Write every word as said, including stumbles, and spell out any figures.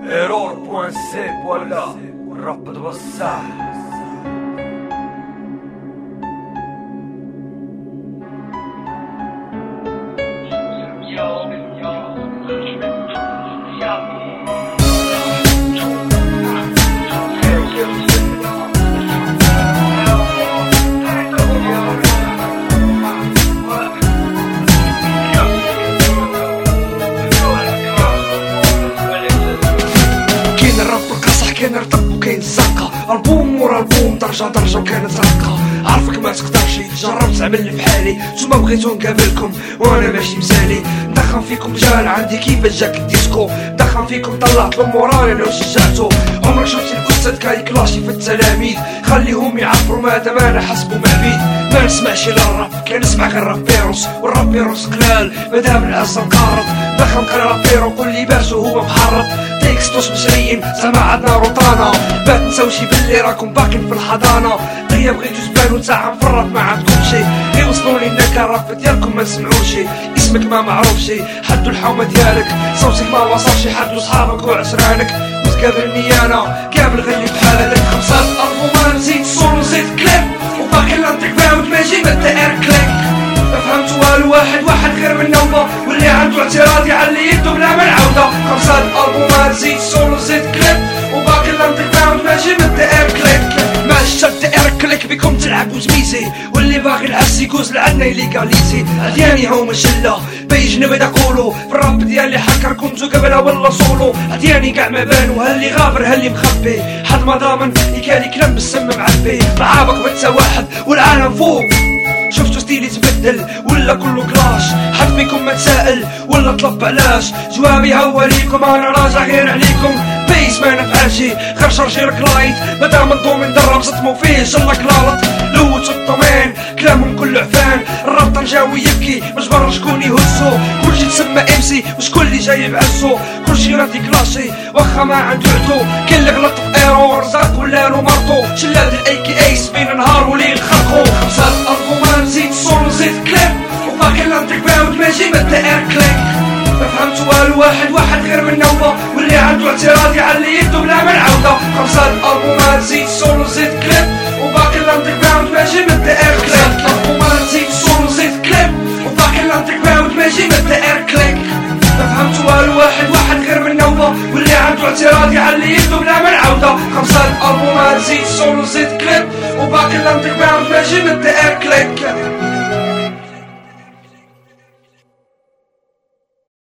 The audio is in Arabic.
ايرور بوان سي ولا الرب توسع. كاين رطب وكاين الزنقة، البوم ورا البوم درجة درجة وكانت رقة. عارفك ما تقدرش جربت تعمل بحالي، نتوما بغيتو نقابلكم وانا ماشي مثالي. ندخن فيكم جال عندي كيفاش جاك الديسكو، ندخن فيكم طلعت لموراني انا وشجعتو. عمرك شفتي الاستاذ كاي كلاشي في التلاميذ؟ خليهم يعبروا مادام انا حسبو معبيد. ما نسمعش لا الراب كنسمع غير رابيروس، والرابيروس قلال مادام العز انقرض. دخن قرا رابيرو كل باسو هو محرض، تكستوس مشريين زعما عندنا روطانا. بات نساوشي باللي راكم باقين في الحضانة، غيا بغيتو تبانو نتاع مفرط ما عندكم شي. غير وصلوني انك الراب ديالكم ما نسمعوشي، اسمك ما معروفشي حدو الحومة ديالك، صوتك ما وصلش حدو صحابك وعشرانك. وتقابلني انا كامل غير بحال هذاك خمسة البوم نزيد صور نزيد كليب، وباقي لانتك فاهمك ماشي مبدا اير كليك. ما فهمت والو، واحد واحد غير من نوبة، واللي عنده اعتراض يعلي يدو بلا ما العودة. خمسة البوم نزيد صور نزيد كليب، وباقي لانتك فاهمك ماشي مبدا اير كليك. ماشي شد اير كليك بكم تلعبوا زميزي، واللي باغي العسي يقوز لعنا يليغاليزي. عدياني هما شلة بيجني بدا قولو، في الراب ديالي حكر كنتو قبلها ولا صولو. عدياني كاع ما بانو، هاللي غابر هاللي مخبي، حد ما ضامن يكالي كلام بالسم معبي. معابك بنسى واحد والعالم فوق، شفتو ستيلي تبدل ولا كله كلاش؟ حد فيكم ما تسائل ولا طلب علاش؟ جوابي هو ليكم انا راجع غير عليكم، بيس ما نفعلشي غير شرجي ركلايت. مادام الدومين درب صدمو فيه جلا كلالط، لوتو الطومين كلامهم كله عفان. الراب طنجاوي يبكي مجبر شكون يهزو، كلشي تسمى امسي وشكون اللي جاي بعزو. كلشي رادي كلاشي واخا ما عنده عدو، كاين اللي غلط في ايرور زاق ولا له مرطو. شلات الاي كي ايس بين نهار وليل خلقو. خمسة البوم نزيد صور نزيد كليب، وباقي لانتك باود ماشي مبدا اير كليك. ما فهمت والو، واحد واحد غير من نوبة، واللي عنده اعتراض يعلي يدو بلا ما العودة. خمسة البوم نزيد صور نزيد كليب، وباقي لانتك باود ماشي مبدا اير كليك. البوم نزيد صور نزيد كليب، وباقي لانتك باود ماشي مبدا اير كليك. ما فهمت والو، واحد واحد غير من نوبة، واللي عنده اعتراض يعلي يدو بلا ما العودة. خمسة البوم نزيد صور نزيد كليب، وباقي لانتك باود ماشي مبدا اير كليك.